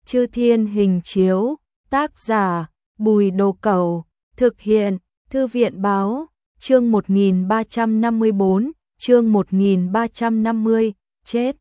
Chư Thiên Hình Chiếu, tác giả Bùi Đồ Cẩu, thực hiện Thư viện Báo, chương 1354, chương 1350, chết.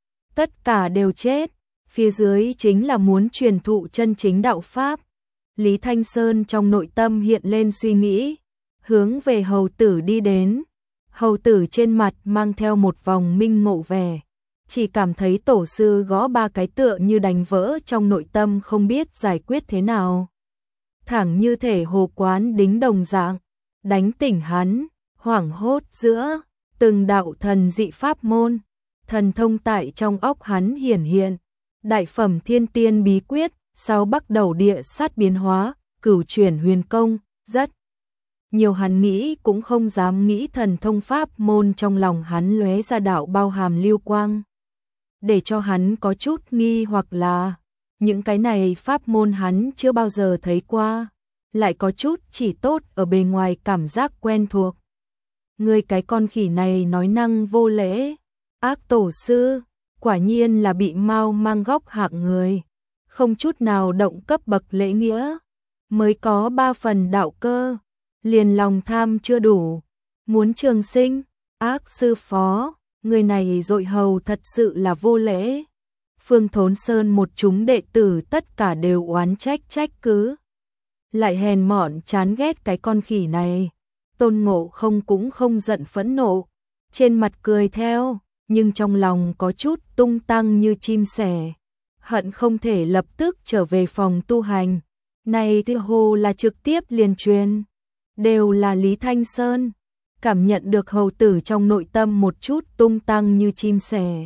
Tất cả đều chết, phía dưới chính là muốn truyền thụ chân chính đạo Pháp. Lý Thanh Sơn trong nội tâm hiện lên suy nghĩ, hướng về hầu tử đi đến. Hầu tử trên mặt mang theo một vòng minh ngộ vẻ, chỉ cảm thấy tổ sư gõ ba cái tựa như đánh vỡ trong nội tâm không biết giải quyết thế nào. Thẳng như thể hồ quán đính đồng dạng, đánh tỉnh hắn, hoảng hốt giữa, từng đạo thần dị pháp môn, thần thông tại trong óc hắn hiển hiện, đại phẩm thiên tiên bí quyết, sau bắc đầu địa sát biến hóa, cửu chuyển huyền công, rất nhiều hắn nghĩ cũng không dám nghĩ thần thông pháp môn trong lòng hắn lóe ra đạo bao hàm lưu quang. Để cho hắn có chút nghi hoặc là, những cái này pháp môn hắn chưa bao giờ thấy qua, lại có chút chỉ tốt ở bề ngoài cảm giác quen thuộc. Người cái con khỉ này nói năng vô lễ, ác tổ sư, quả nhiên là bị mau mang góc hạng người, không chút nào động cấp bậc lễ nghĩa, mới có 3 phần đạo cơ, liền lòng tham chưa đủ, muốn trường sinh, ác sư phó, người này dội hầu thật sự là vô lễ. Phương Thốn Sơn một chúng đệ tử tất cả đều oán trách trách cứ, lại hèn mọn chán ghét cái con khỉ này. Tôn Ngộ Không cũng không giận phẫn nộ, trên mặt cười theo, nhưng trong lòng có chút tung tăng như chim sẻ, hận không thể lập tức trở về phòng tu hành. Này tựa hồ là trực tiếp liền truyền, đều là Lý Thanh Sơn. Cảm nhận được hầu tử trong nội tâm một chút tung tăng như chim sẻ,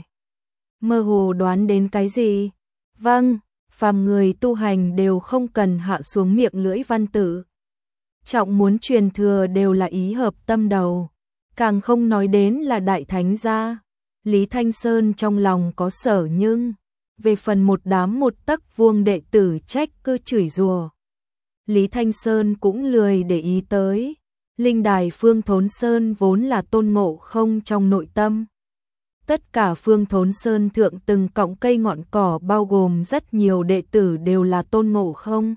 mơ hồ đoán đến cái gì. Vâng, phàm người tu hành đều không cần hạ xuống miệng lưỡi văn tử, trọng muốn truyền thừa đều là ý hợp tâm đầu, càng không nói đến là đại thánh gia. Lý Thanh Sơn trong lòng có sở, nhưng về phần một đám một tấc vuông đệ tử trách cứ chửi rủa, Lý Thanh Sơn cũng lười để ý tới. Linh đài Phương Thốn Sơn vốn là Tôn Ngộ Không trong nội tâm. Tất cả Phương Thốn Sơn thượng từng cọng cây ngọn cỏ bao gồm rất nhiều đệ tử đều là Tôn Ngộ Không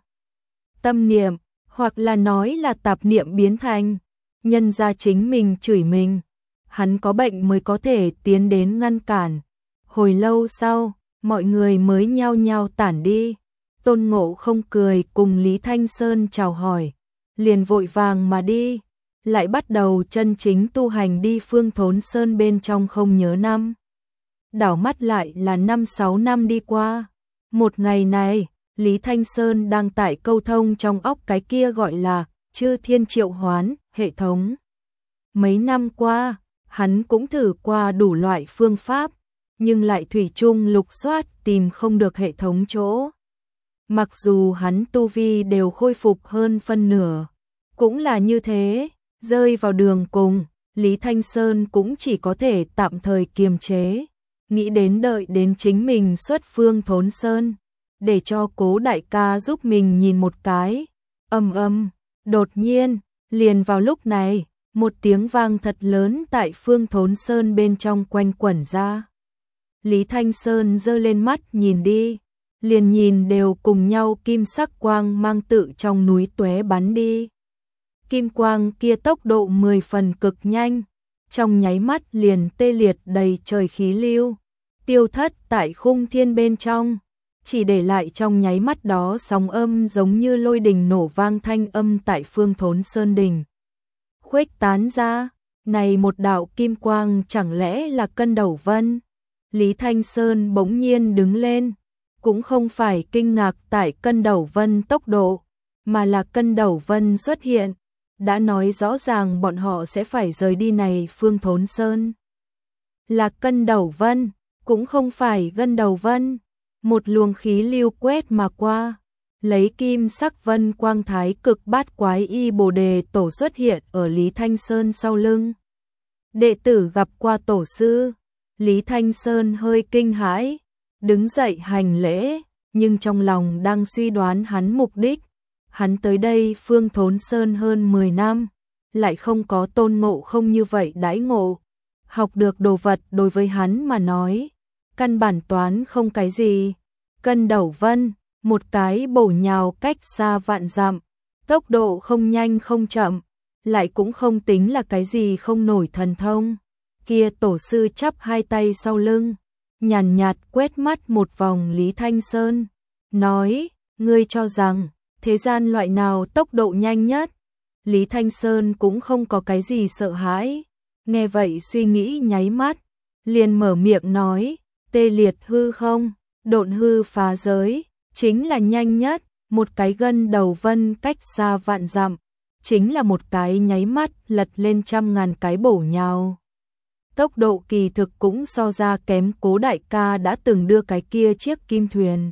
tâm niệm, hoặc là nói là tạp niệm biến thành. Nhân ra chính mình chửi mình, hắn có bệnh mới có thể tiến đến ngăn cản. Hồi lâu sau, mọi người mới nhao nhao tản đi. Tôn Ngộ Không cười cùng Lý Thanh Sơn chào hỏi, liền vội vàng mà đi, lại bắt đầu chân chính tu hành đi. Phương Thốn Sơn bên trong không nhớ năm, đảo mắt lại là 5-6 năm đi qua. Một ngày này, Lý Thanh Sơn đang tại câu thông trong óc cái kia gọi là Chư Thiên Triệu Hoán hệ thống. Mấy năm qua, hắn cũng thử qua đủ loại phương pháp, nhưng lại thủy chung lục soát tìm không được hệ thống chỗ. Mặc dù hắn tu vi đều khôi phục hơn phân nửa, cũng là như thế, rơi vào đường cùng, Lý Thanh Sơn cũng chỉ có thể tạm thời kiềm chế, nghĩ đến đợi đến chính mình xuất Phương Thốn Sơn, để cho Cố đại ca giúp mình nhìn một cái. Đột nhiên, liền vào lúc này, một tiếng vang thật lớn tại Phương Thốn Sơn bên trong quanh quẩn ra. Lý Thanh Sơn giơ lên mắt nhìn đi, liền nhìn đều cùng nhau kim sắc quang mang tự trong núi tóe bắn đi. Kim quang kia tốc độ 10 phần cực nhanh, trong nháy mắt liền tê liệt đầy trời khí lưu, tiêu thất tại khung thiên bên trong, chỉ để lại trong nháy mắt đó sóng âm giống như lôi đình nổ vang thanh âm tại Phương Thốn Sơn đỉnh khuếch tán ra. Này một đạo kim quang chẳng lẽ là Cân Đầu Vân? Lý Thanh Sơn bỗng nhiên đứng lên, cũng không phải kinh ngạc tại Cân Đầu Vân tốc độ, mà là Cân Đầu Vân xuất hiện, đã nói rõ ràng bọn họ sẽ phải rời đi này Phương Thốn Sơn. Là Cân Đầu Vân, cũng không phải Gân Đầu Vân. Một luồng khí lưu quét mà qua, lấy kim sắc vân quang thái cực bát quái y bồ đề tổ xuất hiện ở Lý Thanh Sơn sau lưng. Đệ tử gặp qua tổ sư, Lý Thanh Sơn hơi kinh hãi, đứng dậy hành lễ, nhưng trong lòng đang suy đoán hắn mục đích. Hắn tới đây Phương Thốn Sơn hơn 10 năm, lại không có Tôn Ngộ Không như vậy đãi ngộ. Học được đồ vật đối với hắn mà nói, căn bản toán không cái gì. Cân Đầu Vân, một cái bổ nhào cách xa vạn dặm, tốc độ không nhanh không chậm, lại cũng không tính là cái gì không nổi thần thông. Kia tổ sư chắp hai tay sau lưng, nhàn nhạt quét mắt một vòng Lý Thanh Sơn, nói, ngươi cho rằng, thế gian loại nào tốc độ nhanh nhất? Lý Thanh Sơn cũng không có cái gì sợ hãi, nghe vậy suy nghĩ nháy mắt, liền mở miệng nói, tê liệt hư không, độn hư phá giới, chính là nhanh nhất, một cái Gân Đầu Vân cách xa vạn dặm, chính là một cái nháy mắt lật lên trăm ngàn cái bổ nhào. Tốc độ kỳ thực cũng so ra kém Cố đại ca đã từng đưa cái kia chiếc kim thuyền.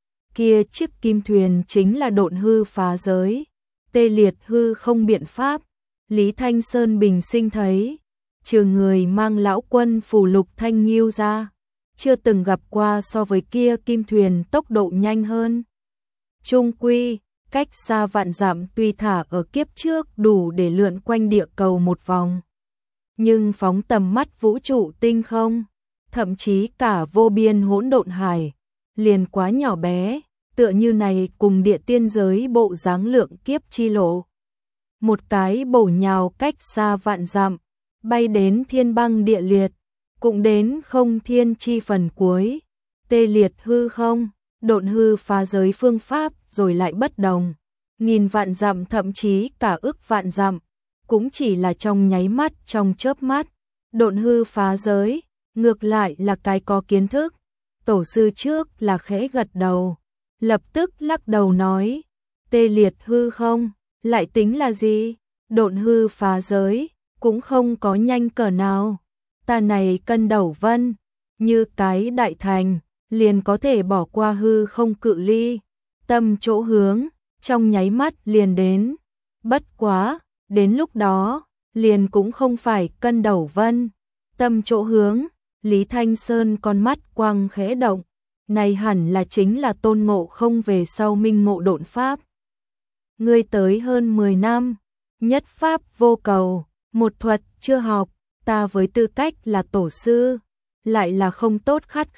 Kia chiếc kim thuyền chính là độn hư phá giới, tê liệt hư không biện pháp. Lý Thanh Sơn bình sinh thấy, trừ người mang lão quân phù lục thanh nghiêu ra, chưa từng gặp qua so với kia kim thuyền tốc độ nhanh hơn. Trung quy, cách xa vạn dặm tuy thả ở kiếp trước đủ để lượn quanh địa cầu một vòng. Nhưng phóng tầm mắt vũ trụ tinh không, thậm chí cả vô biên hỗn độn hải, liền quá nhỏ bé, tựa như này cùng địa tiên giới bộ dáng lượng kiếp chi lộ. Một cái bổ nhào cách xa vạn dặm, bay đến thiên băng địa liệt, cũng đến không thiên chi phần cuối, tê liệt hư không, độn hư phá giới phương pháp rồi lại bất đồng. Nghìn vạn dặm thậm chí cả ức vạn dặm, cũng chỉ là trong nháy mắt trong chớp mắt, độn hư phá giới, ngược lại là cái có kiến thức. Tổ sư trước là khẽ gật đầu, lập tức lắc đầu nói, tê liệt hư không, lại tính là gì, độn hư phá giới, cũng không có nhanh cỡ nào. Ta này Cân Đầu Vân, như cái đại thành, liền có thể bỏ qua hư không cự ly, tâm chỗ hướng, trong nháy mắt liền đến. Bất quá, đến lúc đó, liền cũng không phải Cân Đầu Vân, tâm chỗ hướng. Lý Thanh Sơn con mắt quang khẽ động, này hẳn là chính là Tôn Ngộ Không về sau minh ngộ độn pháp. Ngươi tới hơn 10 năm, nhất pháp vô cầu, một thuật chưa học, ta với tư cách là tổ sư, lại là không tốt khắt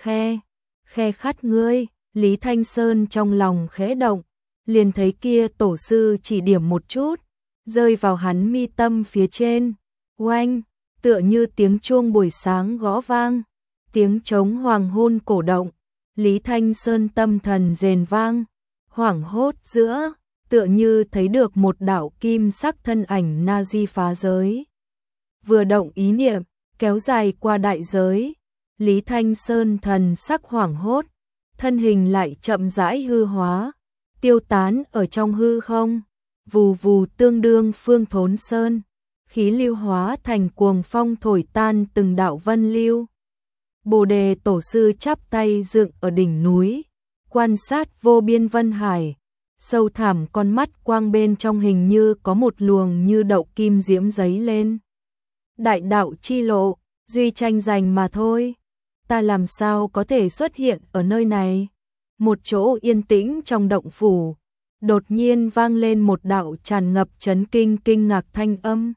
khe khắt ngươi. Lý Thanh Sơn trong lòng khẽ động, liền thấy kia tổ sư chỉ điểm một chút, rơi vào hắn mi tâm phía trên, oanh, tựa như tiếng chuông buổi sáng gõ vang, tiếng trống hoàng hôn cổ động. Lý Thanh Sơn tâm thần rền vang, hoảng hốt giữa, tựa như thấy được một đạo kim sắc thân ảnh na di phá giới. Vừa động ý niệm, kéo dài qua đại giới, Lý Thanh Sơn thần sắc hoảng hốt, thân hình lại chậm rãi hư hóa, tiêu tán ở trong hư không, vù vù tương đương phương thốn sơn, khí lưu hóa thành cuồng phong thổi tan từng đạo vân lưu. Bồ đề tổ sư chắp tay dựng ở đỉnh núi, quan sát vô biên vân hải, sâu thẳm con mắt quang bên trong hình như có một luồng như đậu kim diễm giấy lên. Đại đạo chi lộ, duy tranh giành mà thôi, ta làm sao có thể xuất hiện ở nơi này? Một chỗ yên tĩnh trong động phủ, đột nhiên vang lên một đạo tràn ngập chấn kinh kinh ngạc thanh âm.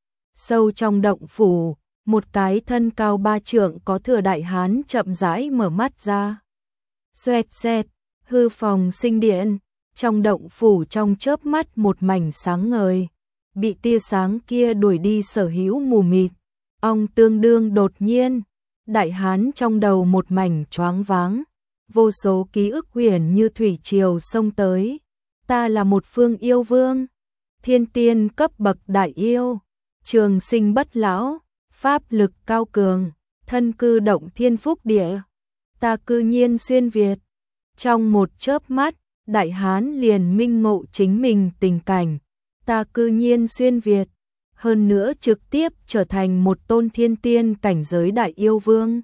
Sâu trong động phủ, một cái thân cao 3 trượng có thừa đại hán chậm rãi mở mắt ra. Xoẹt xẹt, hư phòng sinh điện, trong động phủ trong chớp mắt một mảnh sáng ngời, bị tia sáng kia đuổi đi sở hữu mù mịt. Ong tương đương đột nhiên, đại hán trong đầu một mảnh choáng váng, vô số ký ức huyền như thủy triều xông tới. Ta là một phương yêu vương, thiên tiên cấp bậc đại yêu, trường sinh bất lão, pháp lực cao cường, thân cư động thiên phúc địa. Ta cư nhiên xuyên Việt. Trong một chớp mắt, đại hán liền minh ngộ chính mình tình cảnh. Ta cư nhiên xuyên Việt, hơn nữa trực tiếp trở thành một tôn thiên tiên cảnh giới đại yêu vương.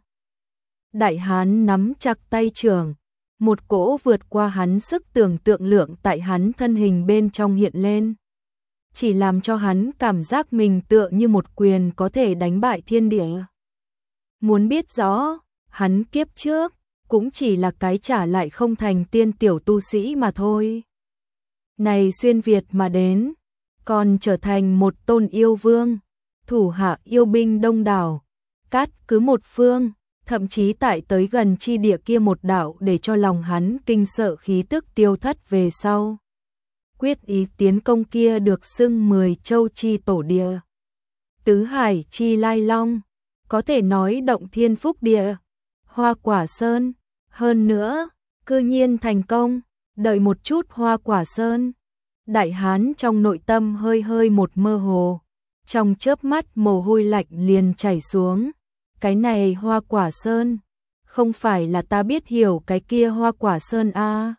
Đại hán nắm chặt tay trưởng, một cỗ vượt qua hắn sức tưởng tượng lượng tại hắn thân hình bên trong hiện lên, chỉ làm cho hắn cảm giác mình tựa như một quyền có thể đánh bại thiên địa. Muốn biết rõ, hắn kiếp trước cũng chỉ là cái trả lại không thành tiên tiểu tu sĩ mà thôi. Này xuyên Việt mà đến, còn trở thành một tôn yêu vương, thủ hạ yêu binh đông đảo, cát cứ một phương, thậm chí tại tới gần chi địa kia một đạo để cho lòng hắn kinh sợ khí tức tiêu thất về sau. Quyết ý tiến công kia được xưng 10 châu chi tổ địa, tứ hải chi lai long, có thể nói động thiên phúc địa, Hoa Quả Sơn, hơn nữa, cư nhiên thành công, đợi một chút Hoa Quả Sơn. Đại hán trong nội tâm hơi hơi một mơ hồ, trong chớp mắt mồ hôi lạnh liền chảy xuống. Cái này Hoa Quả Sơn, không phải là ta biết hiểu cái kia Hoa Quả Sơn a?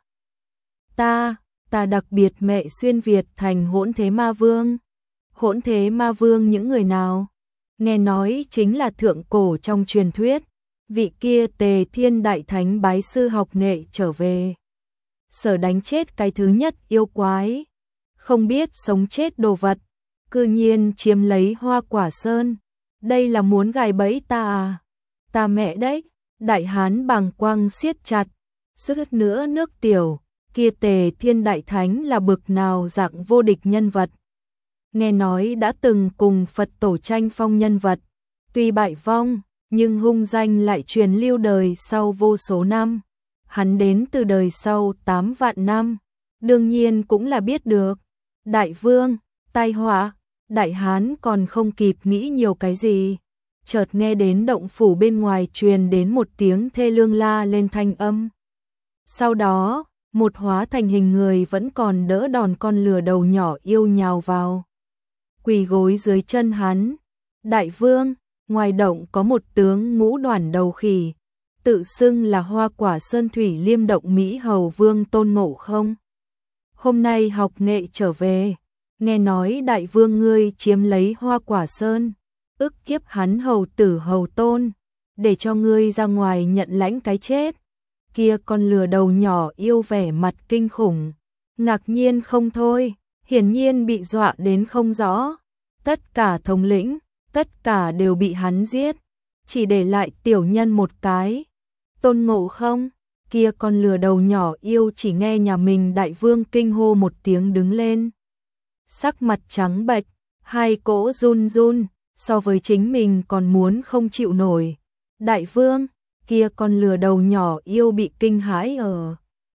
Ta đặc biệt mẹ xuyên Việt thành Hỗn Thế Ma Vương. Hỗn Thế Ma Vương những người nào? Nghe nói chính là thượng cổ trong truyền thuyết, vị kia Tề Thiên Đại Thánh bái sư học nghệ trở về, sở đánh chết cái thứ nhất yêu quái, không biết sống chết đồ vật, cư nhiên chiếm lấy Hoa Quả Sơn. Đây là muốn gài bẫy ta à? Ta mẹ đấy, đại hán bàng quang siết chặt, suýt nữa nước tiểu, kia Tề Thiên Đại Thánh là bực nào dạng vô địch nhân vật. Nghe nói đã từng cùng Phật tổ tranh phong nhân vật, tuy bại vong, nhưng hung danh lại truyền lưu đời sau vô số năm. Hắn đến từ đời sau 8 vạn năm, đương nhiên cũng là biết được. Đại vương, tai họa, đại hán còn không kịp nghĩ nhiều cái gì. Chợt nghe đến động phủ bên ngoài truyền đến một tiếng thê lương la lên thanh âm. Sau đó, một hóa thành hình người vẫn còn đỡ đòn con lừa đầu nhỏ yêu nhào vào, quỳ gối dưới chân hắn. Đại vương, ngoài động có một tướng ngũ đoàn đầu khỉ, tự xưng là Hoa Quả Sơn Thủy Liêm động Mỹ Hầu Vương Tôn Ngộ Không. Hôm nay học nghệ trở về, nghe nói đại vương ngươi chiếm lấy Hoa Quả Sơn, ức kiếp hắn hầu tử hầu tôn, để cho ngươi ra ngoài nhận lãnh cái chết. Kia con lừa đầu nhỏ yêu vẻ mặt kinh khủng, ngạc nhiên không thôi, hiển nhiên bị dọa đến không rõ. Tất cả thống lĩnh, tất cả đều bị hắn giết, chỉ để lại tiểu nhân một cái. Tôn Ngộ Không, kia con lừa đầu nhỏ yêu chỉ nghe nhà mình đại vương kinh hô một tiếng đứng lên. Sắc mặt trắng bệch, hai cỗ run run, so với chính mình còn muốn không chịu nổi. Đại vương, kia con lừa đầu nhỏ yêu bị kinh hãi ở.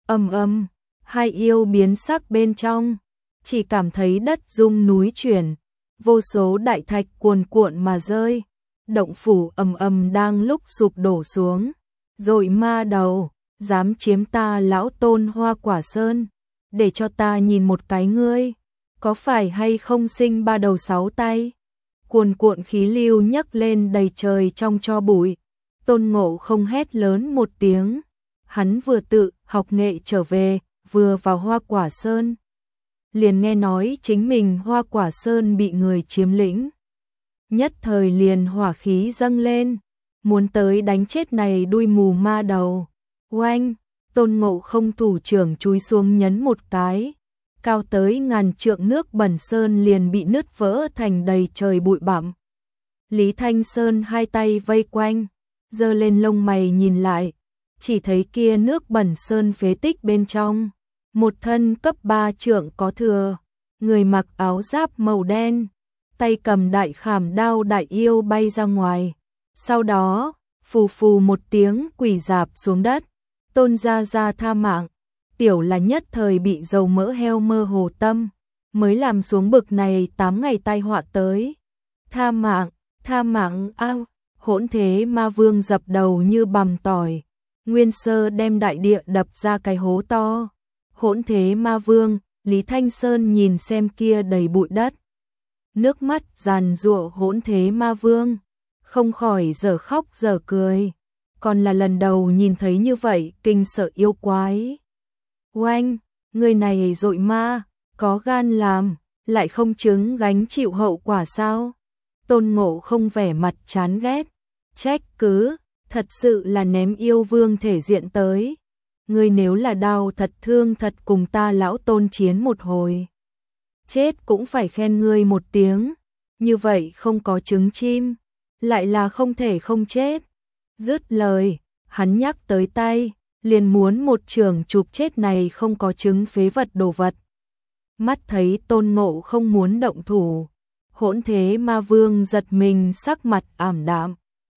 Hai yêu biến sắc bên trong, chỉ cảm thấy đất rung núi chuyển, vô số đại thạch cuồn cuộn mà rơi. Động phủ đang lúc sụp đổ xuống. Rồi ma đầu, dám chiếm ta lão tôn Hoa Quả Sơn, để cho ta nhìn một cái ngươi, có phải hay không sinh ba đầu sáu tay. Cuồn cuộn khí lưu nhấc lên đầy trời trong tro bụi. Tôn Ngộ Không hét lớn một tiếng, hắn vừa tự học nghệ trở về, vừa vào Hoa Quả Sơn, liền nghe nói chính mình Hoa Quả Sơn bị người chiếm lĩnh. Nhất thời liền hỏa khí dâng lên, muốn tới đánh chết này đuôi mù ma đầu. Oanh, Tôn Ngộ Không thủ trưởng chúi xuống nhấn một cái, cao tới ngàn trượng nước bẩn sơn liền bị nứt vỡ thành đầy trời bụi bặm. Lý Thanh Sơn hai tay vây quanh, giơ lên lông mày nhìn lại, chỉ thấy kia nước bẩn sơn phế tích bên trong, một thân cấp 3 trượng có thừa, người mặc áo giáp màu đen, tay cầm đại khảm đao đại yêu bay ra ngoài. Sau đó, phù phù một tiếng quỳ rạp xuống đất. Tôn gia gia tha mạng, tiểu là nhất thời bị dầu mỡ heo mơ hồ tâm, mới làm xuống bực này 8 ngày tai họa tới. Tha mạng ao. Hỗn Thế Ma Vương dập đầu như bằm tỏi, nguyên sơ đem đại địa đập ra cái hố to. Hỗn Thế Ma Vương, Lý Thanh Sơn nhìn xem kia đầy bụi đất, nước mắt giàn giụa Hỗn Thế Ma Vương, không khỏi dở khóc dở cười, còn là lần đầu nhìn thấy như vậy kinh sợ yêu quái. Oanh, người này dội ma, có gan làm, lại không chứng gánh chịu hậu quả sao? Tôn Ngộ Không vẻ mặt chán ghét, trách cứ, thật sự là ném yêu vương thể diện tới. Ngươi nếu là đau thật thương thật cùng ta lão Tôn chiến một hồi, chết cũng phải khen ngươi một tiếng, như vậy không có trứng chim, lại là không thể không chết. Dứt lời, hắn nhắc tới tay, liền muốn một trường chụp chết này không có trứng phế vật đồ vật. Mắt thấy Tôn Ngộ Không muốn động thủ, Hỗn Thế Ma Vương giật mình sắc mặt ảm đạm.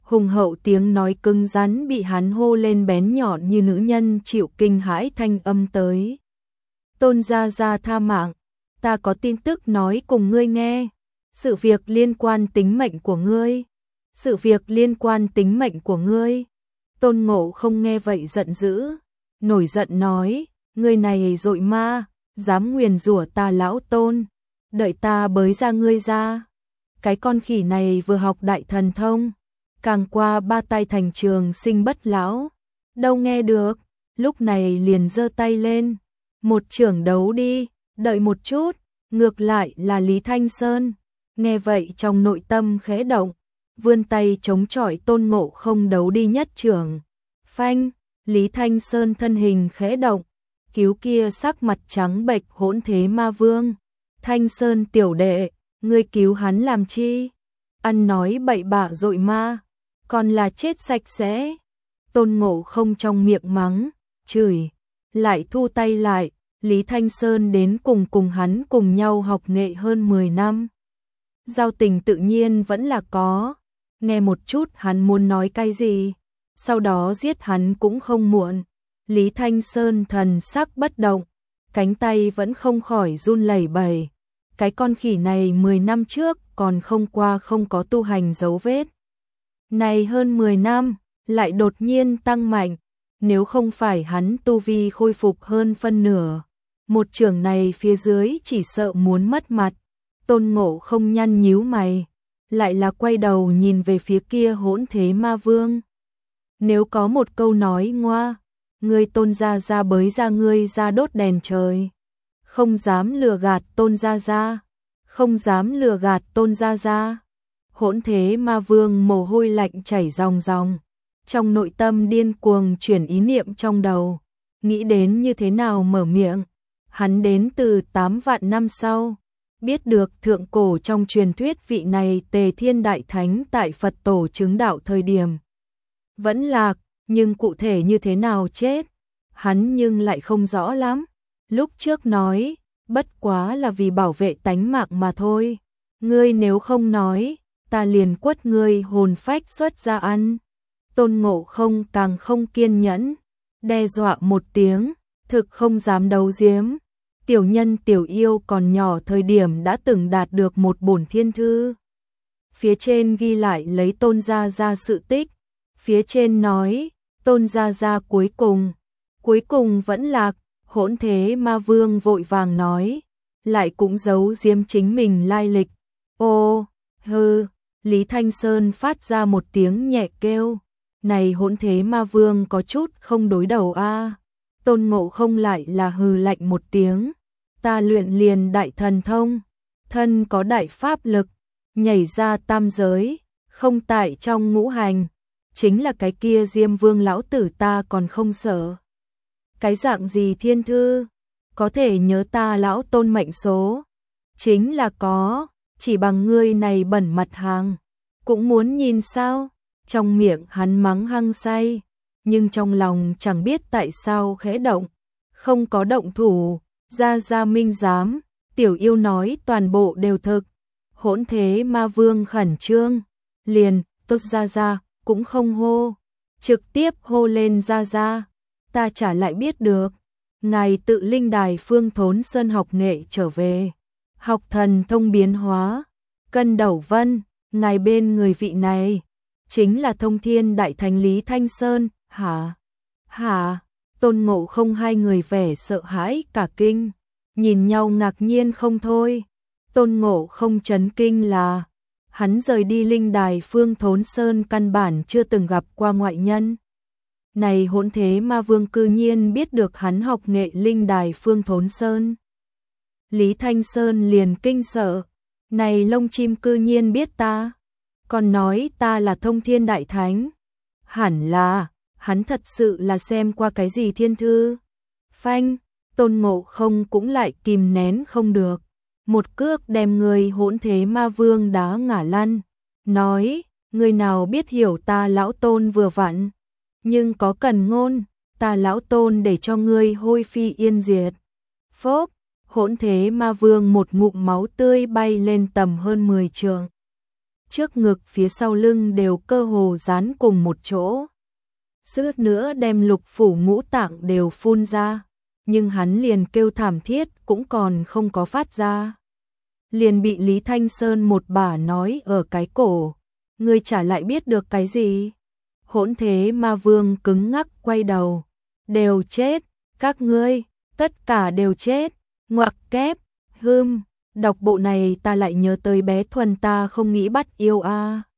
Hùng hậu tiếng nói cứng rắn bị hắn hô lên bén nhọn như nữ nhân chịu kinh hãi thanh âm tới. Tôn gia gia tha mạng, ta có tin tức nói cùng ngươi nghe. Sự việc liên quan tính mệnh của ngươi. Sự việc liên quan tính mệnh của ngươi. Tôn Ngộ Không nghe vậy giận dữ, nổi giận nói, ngươi này dội ma, dám nguyền rủa ta lão Tôn, đợi ta bới ra ngươi ra. Cái con khỉ này vừa học đại thần thông, càng qua ba tay thành trường sinh bất lão, đâu nghe được, lúc này liền giơ tay lên, một chưởng đấu đi, đợi một chút, ngược lại là Lý Thanh Sơn, nghe vậy trong nội tâm khẽ động, vươn tay chống chọi Tôn Ngộ Không đấu đi nhất chưởng. Phanh, Lý Thanh Sơn thân hình khẽ động, cứu kia sắc mặt trắng bệch Hỗn Thế Ma Vương. Thanh Sơn tiểu đệ, ngươi cứu hắn làm chi? Ăn nói bậy bạ dội ma, còn là chết sạch sẽ. Tôn Ngộ Không trong miệng mắng, chửi, lại thu tay lại. Lý Thanh Sơn đến cùng hắn cùng nhau học nghệ hơn 10 năm. Giao tình tự nhiên vẫn là có, nghe một chút hắn muốn nói cái gì, sau đó giết hắn cũng không muộn. Lý Thanh Sơn thần sắc bất động, cánh tay vẫn không khỏi run lẩy bẩy. Cái con khỉ này 10 năm trước còn không có tu hành dấu vết. Này hơn 10 năm, lại đột nhiên tăng mạnh, nếu không phải hắn tu vi khôi phục hơn phân nửa, một chưởng này phía dưới chỉ sợ muốn mất mặt. Tôn Ngộ Không nhăn nhíu mày, lại là quay đầu nhìn về phía kia Hỗn Thế Ma Vương. Nếu có một câu nói ngoa, ngươi Tôn gia gia bới ra ngươi ra đốt đèn trời, không dám lừa gạt Tôn gia gia, không dám lừa gạt Tôn gia gia. Hỗn Thế Ma Vương mồ hôi lạnh chảy ròng ròng, trong nội tâm điên cuồng chuyển ý niệm trong đầu, nghĩ đến như thế nào mở miệng. Hắn đến từ 8 vạn năm sau, biết được thượng cổ trong truyền thuyết vị này Tề Thiên Đại Thánh tại Phật tổ chứng đạo thời điểm vẫn lạc, nhưng cụ thể như thế nào chết, hắn nhưng lại không rõ lắm. Lúc trước nói, bất quá là vì bảo vệ tánh mạng mà thôi. Ngươi nếu không nói, ta liền quất ngươi hồn phách xuất ra ăn. Tôn Ngộ Không càng không kiên nhẫn, đe dọa một tiếng, thực không dám đấu giếm. Tiểu nhân tiểu yêu còn nhỏ thời điểm đã từng đạt được một bổn thiên thư. Phía trên ghi lại lấy Tôn gia gia sự tích. Phía trên nói, Tôn gia gia cuối cùng vẫn lạc. Hỗn Thế Ma Vương vội vàng nói, lại cũng giấu giếm chính mình lai lịch. Ô, hừ, Lý Thanh Sơn phát ra một tiếng nhẹ kêu. Này Hỗn Thế Ma Vương có chút không đối đầu a. Tôn Ngộ Không lại là hừ lạnh một tiếng. Ta luyện liền đại thần thông, thân có đại pháp lực, nhảy ra tam giới, không tại trong ngũ hành, chính là cái kia Diêm Vương lão tử ta còn không sợ. Cái dạng gì thiên thư, có thể nhớ ta lão Tôn mệnh số, chính là có, chỉ bằng ngươi này bẩn mặt hàng, cũng muốn nhìn sao. Trong miệng hắn mắng hăng say, nhưng trong lòng chẳng biết tại sao khẽ động, không có động thủ. Gia Gia minh giám, tiểu yêu nói toàn bộ đều thực. Hỗn Thế Ma Vương khẩn trương, liền, tốt Gia Gia, cũng không hô, trực tiếp hô lên Gia Gia. Ta chả lại biết được, ngài tự linh đài Phương Thốn Sơn học nghệ trở về, học thần thông biến hóa, cân đầu vân, ngài bên người vị này, chính là Thông Thiên Đại Thánh Lý Thanh Sơn, hả? Hả? Tôn Ngộ Không hai người vẻ sợ hãi cả kinh, nhìn nhau ngạc nhiên không thôi. Tôn Ngộ Không chấn kinh là, hắn rời đi linh đài Phương Thốn Sơn căn bản chưa từng gặp qua ngoại nhân. Này Hỗn Thế Ma Vương cư nhiên biết được hắn học nghệ linh đài Phương Thốn Sơn. Lý Thanh Sơn liền kinh sợ, này lông chim cư nhiên biết ta, còn nói ta là Thông Thiên Đại Thánh. Hẳn là hắn thật sự là xem qua cái gì thiên thư. Phanh, Tôn Ngộ Không cũng lại kìm nén không được, một cước đem người Hỗn Thế Ma Vương đá ngã lăn, nói, người nào biết hiểu ta lão Tôn vừa vặn, nhưng có cần ngôn, ta lão Tôn để cho ngươi hôi phi yên diệt. Phốp, Hỗn Thế Ma Vương một ngụm máu tươi bay lên tầm hơn 10 trượng. trước ngực phía sau lưng đều cơ hồ dán cùng một chỗ. Suýt nữa đem lục phủ ngũ tạng đều phun ra, nhưng hắn liền kêu thảm thiết cũng còn không có phát ra. Liền bị Lý Thanh Sơn một bà nói ở cái cổ, ngươi chả lại biết được cái gì? Hỗn Thế Ma Vương cứng ngắc quay đầu, đều chết, các ngươi, tất cả đều chết, ngoặc kép, đọc bộ này ta lại nhớ tới bé Thuần ta không nghĩ bắt yêu a.